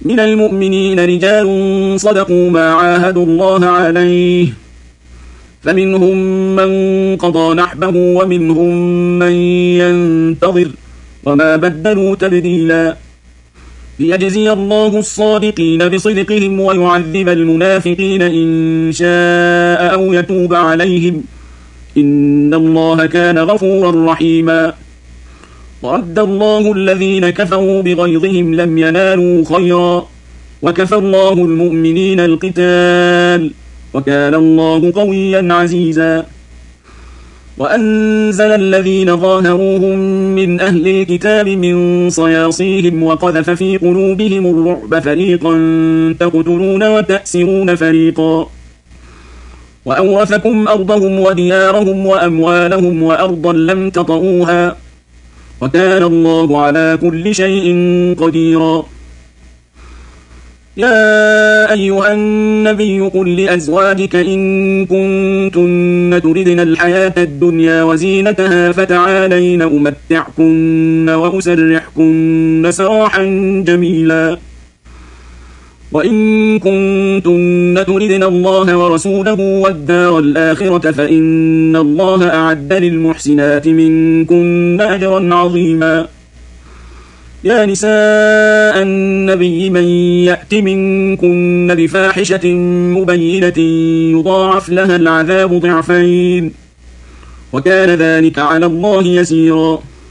من المؤمنين رجال صدقوا ما عاهدوا الله عليه، فمنهم من قضى نحبه ومنهم من ينتظر، وما بدلوا تبديلا، ليجزي الله الصادقين بصدقهم ويعذب المنافقين إن شاء أو يتوب عليهم، إن الله كان غفورا رحيما. ورد الله الذين كفروا بغيظهم لم ينالوا خيرا، وكفى الله المؤمنين القتال، وكان الله قويا عزيزا. وأنزل الذين ظاهروهم من أهل الكتاب من صياصيهم وقذف في قلوبهم الرعب، فريقا تقتلون وتأسرون فريقا، وأورثكم أرضهم وديارهم وأموالهم وأرضا لم تطئوها، وكان الله على كل شيء قديرا. يا أيها النبي قل لأزواجك إن كنتن تردن الحياة الدنيا وزينتها فتعالين أمتعكن وأسرحكن سراحا جميلا، وإن كنتن تردن الله ورسوله والدار الآخرة فإن الله أعد للمحسنات منكن أجرا عظيما. يا نساء النبي من يأت منكن بفاحشة مبينة يضاعف لها العذاب ضعفين، وكان ذلك على الله يسيرا.